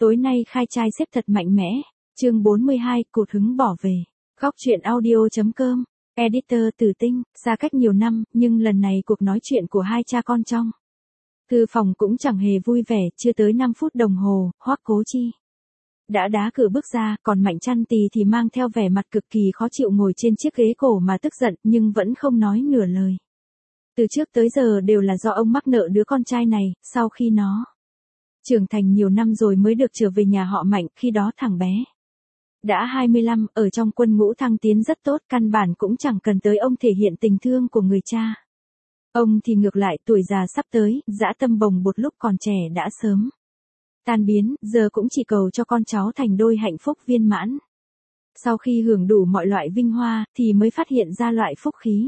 Tối nay khai trai xếp thật mạnh mẽ. Chương 42, cụt hứng bỏ về. Góc truyện audio.com. Editor Tử Tinh, xa cách nhiều năm, nhưng lần này cuộc nói chuyện của hai cha con trong thư phòng cũng chẳng hề vui vẻ, chưa tới 5 phút đồng hồ, Hoắc Cố Chi đã đá cửa bước ra, còn Mạnh Chăn Tì thì mang theo vẻ mặt cực kỳ khó chịu ngồi trên chiếc ghế cổ mà tức giận, nhưng vẫn không nói nửa lời. Từ trước tới giờ đều là do ông mắc nợ đứa con trai này, sau khi nó trưởng thành nhiều năm rồi mới được trở về nhà họ Mạnh, khi đó thằng bé đã 25, ở trong quân ngũ thăng tiến rất tốt, căn bản cũng chẳng cần tới ông thể hiện tình thương của người cha. Ông thì ngược lại, tuổi già sắp tới, dã tâm bồng bột lúc còn trẻ đã sớm tan biến, giờ cũng chỉ cầu cho con cháu thành đôi hạnh phúc viên mãn. Sau khi hưởng đủ mọi loại vinh hoa, thì mới phát hiện ra loại phúc khí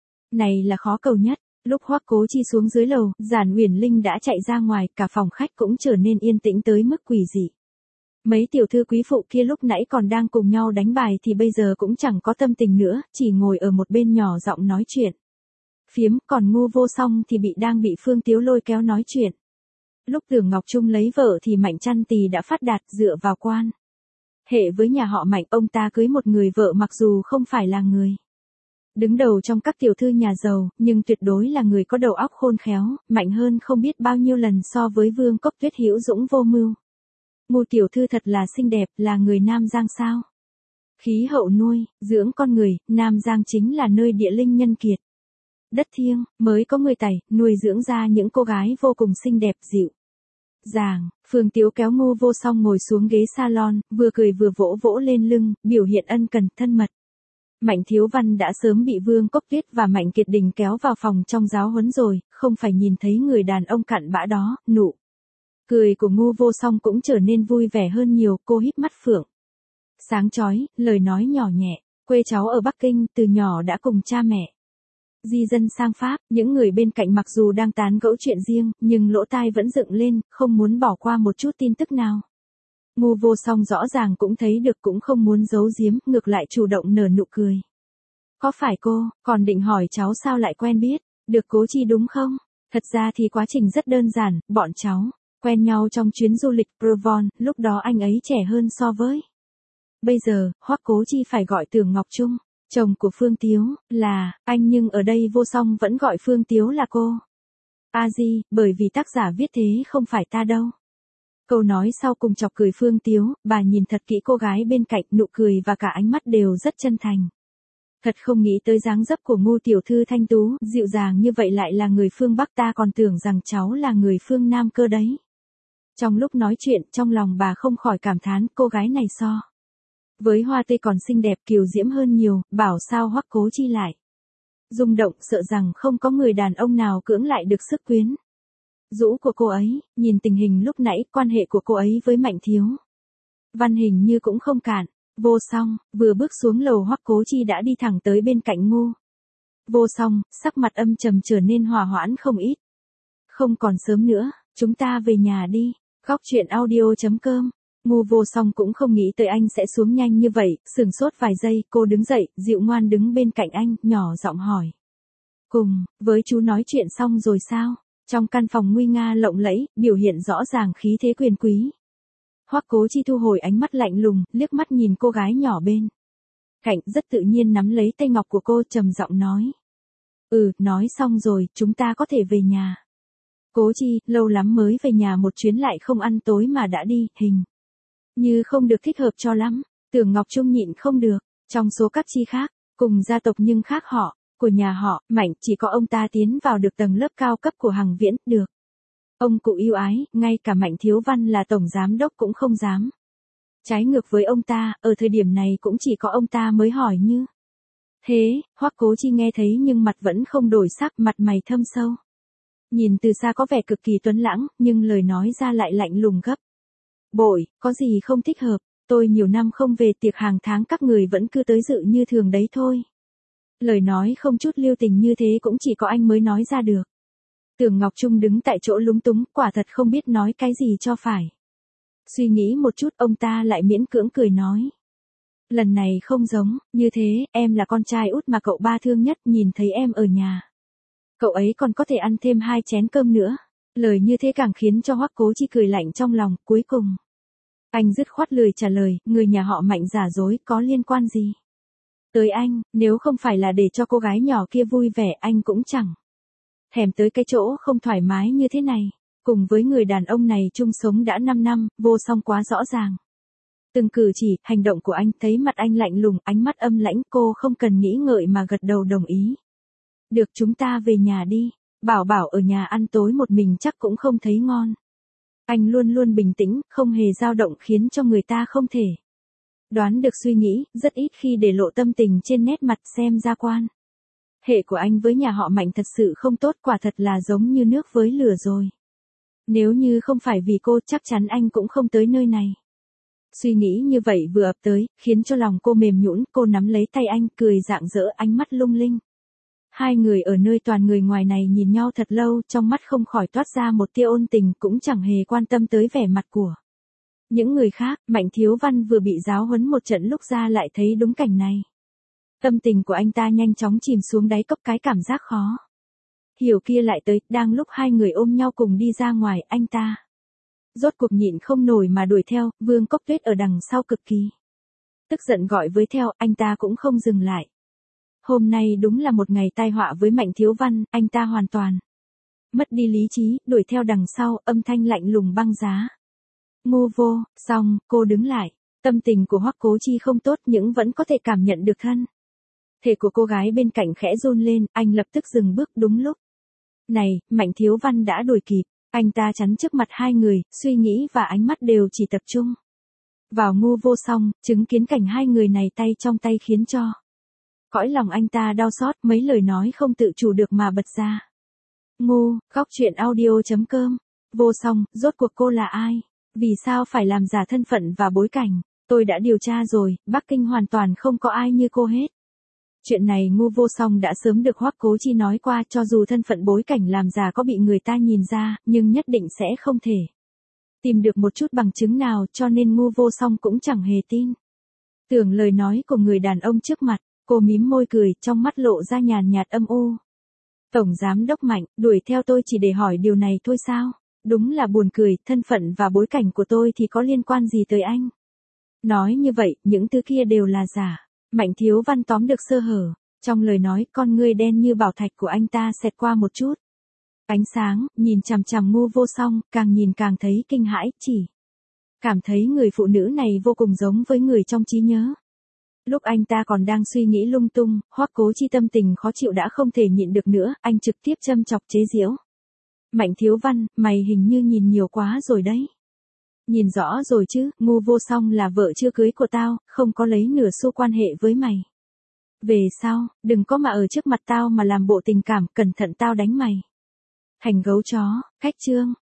này là khó cầu nhất. Lúc Hoắc Cố Chi xuống dưới lầu, Giản Uyển Linh đã chạy ra ngoài, cả phòng khách cũng trở nên yên tĩnh tới mức quỷ dị. Mấy tiểu thư quý phụ kia lúc nãy còn đang cùng nhau đánh bài thì bây giờ cũng chẳng có tâm tình nữa, chỉ ngồi ở một bên nhỏ giọng nói chuyện phiếm, còn Ngô Vô Song thì đang bị Phương Tiếu lôi kéo nói chuyện. Lúc Tưởng Ngọc Trung lấy vợ thì Mạnh Chăn Tì đã phát đạt, dựa vào quan hệ với nhà họ Mạnh, ông ta cưới một người vợ mặc dù không phải là người đứng đầu trong các tiểu thư nhà giàu, nhưng tuyệt đối là người có đầu óc khôn khéo, mạnh hơn không biết bao nhiêu lần so với Vương Cốc Tuyết hữu dũng vô mưu. Ngô tiểu thư thật là xinh đẹp, là người Nam Giang sao? Khí hậu nuôi, dưỡng con người, Nam Giang chính là nơi địa linh nhân kiệt. Đất thiêng, mới có người Tày, nuôi dưỡng ra những cô gái vô cùng xinh đẹp dịu dàng. Phương Tiếu kéo Ngô Vô Song ngồi xuống ghế salon, vừa cười vừa vỗ vỗ lên lưng, biểu hiện ân cần, thân mật. Mạnh Thiếu Văn đã sớm bị Vương Cốc Tuyết và Mạnh Kiệt Đình kéo vào phòng trong giáo huấn rồi, không phải nhìn thấy người đàn ông cặn bã đó, nụ cười của Ngô Vô Song cũng trở nên vui vẻ hơn nhiều, cô híp mắt phượng sáng chói, lời nói nhỏ nhẹ, quê cháu ở Bắc Kinh, từ nhỏ đã cùng cha mẹ di dân sang Pháp, những người bên cạnh mặc dù đang tán gẫu chuyện riêng, nhưng lỗ tai vẫn dựng lên, không muốn bỏ qua một chút tin tức nào. Ngô Vô Song rõ ràng cũng thấy được, cũng không muốn giấu giếm, ngược lại chủ động nở nụ cười. Có phải cô, còn định hỏi cháu sao lại quen biết, được Cố Chi đúng không? Thật ra thì quá trình rất đơn giản, bọn cháu quen nhau trong chuyến du lịch Provence, lúc đó anh ấy trẻ hơn so với bây giờ. Hoắc Cố Chi phải gọi Tưởng Ngọc Trung, chồng của Phương Tiếu, là anh, nhưng ở đây Vô Song vẫn gọi Phương Tiếu là cô. A Di, bởi vì tác giả viết thế không phải ta đâu. Câu nói sau cùng chọc cười Phương Tiếu, bà nhìn thật kỹ cô gái bên cạnh, nụ cười và cả ánh mắt đều rất chân thành. Thật không nghĩ tới dáng dấp của Ngô tiểu thư thanh tú, dịu dàng như vậy lại là người phương Bắc, ta còn tưởng rằng cháu là người phương Nam cơ đấy. Trong lúc nói chuyện, trong lòng bà không khỏi cảm thán, cô gái này so với Hoa Tươi còn xinh đẹp kiều diễm hơn nhiều, bảo sao Hoắc Cố Chi lại rung động, sợ rằng không có người đàn ông nào cưỡng lại được sức quyến rũ của cô ấy. Nhìn tình hình lúc nãy, quan hệ của cô ấy với Mạnh Thiếu Văn hình như cũng không cạn. Vô Song, vừa bước xuống lầu Hoắc Cố Chi đã đi thẳng tới bên cạnh Ngô Vô Song, sắc mặt âm trầm trở nên hòa hoãn không ít. Không còn sớm nữa, chúng ta về nhà đi. Góc truyện audio.com. Ngô Vô Song cũng không nghĩ tới anh sẽ xuống nhanh như vậy, sửng sốt vài giây, cô đứng dậy, dịu ngoan đứng bên cạnh anh, nhỏ giọng hỏi. Cùng với chú nói chuyện xong rồi sao? Trong căn phòng nguy nga lộng lẫy, biểu hiện rõ ràng khí thế quyền quý. Hoắc Cố Chi thu hồi ánh mắt lạnh lùng, liếc mắt nhìn cô gái nhỏ bên cạnh, rất tự nhiên nắm lấy tay ngọc của cô, trầm giọng nói. Nói xong rồi, chúng ta có thể về nhà. Cố Chi, lâu lắm mới về nhà một chuyến lại không ăn tối mà đã đi, hình như không được thích hợp cho lắm. Tưởng Ngọc Trung nhịn không được, trong số các chi khác, cùng gia tộc nhưng khác họ, của nhà họ Mạnh, chỉ có ông ta tiến vào được tầng lớp cao cấp của Hằng Viễn, được ông cụ yêu ái, ngay cả Mạnh Thiếu Văn là tổng giám đốc cũng không dám trái ngược với ông ta, ở thời điểm này cũng chỉ có ông ta mới hỏi như thế. Hoắc Cố Chi nghe thấy nhưng mặt vẫn không đổi sắc, mặt mày thâm sâu. Nhìn từ xa có vẻ cực kỳ tuấn lãng, nhưng lời nói ra lại lạnh lùng gấp bội, có gì không thích hợp, tôi nhiều năm không về tiệc hàng tháng các người vẫn cứ tới dự như thường đấy thôi. Lời nói không chút lưu tình như thế cũng chỉ có anh mới nói ra được. Tưởng Ngọc Trung đứng tại chỗ lúng túng, quả thật không biết nói cái gì cho phải. Suy nghĩ một chút, ông ta lại miễn cưỡng cười nói. Lần này không giống, như thế, em là con trai út mà cậu ba thương nhất, nhìn thấy em ở nhà. Cậu ấy còn có thể ăn thêm 2 chén cơm nữa. Lời như thế càng khiến cho Hoắc Cố Chi cười lạnh trong lòng, cuối cùng Anh dứt khoát lười trả lời, người nhà họ Mạnh giả dối có liên quan gì tới anh, nếu không phải là để cho cô gái nhỏ kia vui vẻ anh cũng chẳng thèm tới cái chỗ không thoải mái như thế này. Cùng với người đàn ông này chung sống đã 5 năm, Vô Song quá rõ ràng. Từng cử chỉ, hành động của anh, thấy mặt anh lạnh lùng, ánh mắt âm lãnh, cô không cần nghĩ ngợi mà gật đầu đồng ý. Được, chúng ta về nhà đi, Bảo Bảo ở nhà ăn tối một mình chắc cũng không thấy ngon. Anh luôn luôn bình tĩnh, không hề dao động khiến cho người ta không thể đoán được suy nghĩ, rất ít khi để lộ tâm tình trên nét mặt xem ra quan. Hệ của anh với nhà họ Mạnh thật sự không tốt, quả thật là giống như nước với lửa rồi. Nếu như không phải vì cô chắc chắn anh cũng không tới nơi này. Suy nghĩ như vậy vừa ập tới, khiến cho lòng cô mềm nhũn, cô nắm lấy tay anh, cười rạng rỡ, ánh mắt lung linh. Hai người ở nơi toàn người ngoài này nhìn nhau thật lâu, trong mắt không khỏi toát ra một tia ôn tình, cũng chẳng hề quan tâm tới vẻ mặt của những người khác. Mạnh Thiếu Văn vừa bị giáo huấn một trận lúc ra lại thấy đúng cảnh này. Tâm tình của anh ta nhanh chóng chìm xuống đáy cốc, cái cảm giác khó hiểu kia lại tới, đang lúc hai người ôm nhau cùng đi ra ngoài, anh ta rốt cuộc nhịn không nổi mà đuổi theo, Vương Cốc Tuyết ở đằng sau cực kỳ tức giận gọi với theo, anh ta cũng không dừng lại. Hôm nay đúng là một ngày tai họa với Mạnh Thiếu Văn, anh ta hoàn toàn mất đi lý trí, đuổi theo đằng sau, âm thanh lạnh lùng băng giá. Ngu Vô, xong, cô đứng lại. Tâm tình của Hoắc Cố Chi không tốt nhưng vẫn có thể cảm nhận được thân thể của cô gái bên cạnh khẽ run lên, anh lập tức dừng bước. Đúng lúc này, Mạnh Thiếu Văn đã đuổi kịp, anh ta chắn trước mặt hai người, suy nghĩ và ánh mắt đều chỉ tập trung vào Ngu Vô. Xong, chứng kiến cảnh hai người này tay trong tay khiến cho cõi lòng anh ta đau xót, mấy lời nói không tự chủ được mà bật ra. Ngu, Góc Truyện Audio.com. Vô Song, rốt cuộc cô là ai? Vì sao phải làm giả thân phận và bối cảnh? Tôi đã điều tra rồi, Bắc Kinh hoàn toàn không có ai như cô hết. Chuyện này Ngu Vô Song đã sớm được Hoắc Cố Chi nói qua, cho dù thân phận bối cảnh làm giả có bị người ta nhìn ra, nhưng nhất định sẽ không thể tìm được một chút bằng chứng nào, cho nên Ngu Vô Song cũng chẳng hề tin tưởng lời nói của người đàn ông trước mặt. Cô mím môi cười, trong mắt lộ ra nhàn nhạt âm u. Tổng giám đốc Mạnh, đuổi theo tôi chỉ để hỏi điều này thôi sao? Đúng là buồn cười, thân phận và bối cảnh của tôi thì có liên quan gì tới anh? Nói như vậy, những thứ kia đều là giả. Mạnh Thiếu Văn tóm được sơ hở. Trong lời nói, con ngươi đen như bảo thạch của anh ta xẹt qua một chút ánh sáng, nhìn chằm chằm Ngu Vô Song, càng nhìn càng thấy kinh hãi, chỉ cảm thấy người phụ nữ này vô cùng giống với người trong trí nhớ. Lúc anh ta còn đang suy nghĩ lung tung, Hoắc Cố Chi tâm tình khó chịu đã không thể nhịn được nữa, anh trực tiếp châm chọc chế giễu. Mạnh Thiếu Văn, mày hình như nhìn nhiều quá rồi đấy. Nhìn rõ rồi chứ, Ngu Vô Song là vợ chưa cưới của tao, không có lấy nửa xu quan hệ với mày. Về sau, đừng có mà ở trước mặt tao mà làm bộ tình cảm, cẩn thận tao đánh mày thành gấu chó. Khách chương.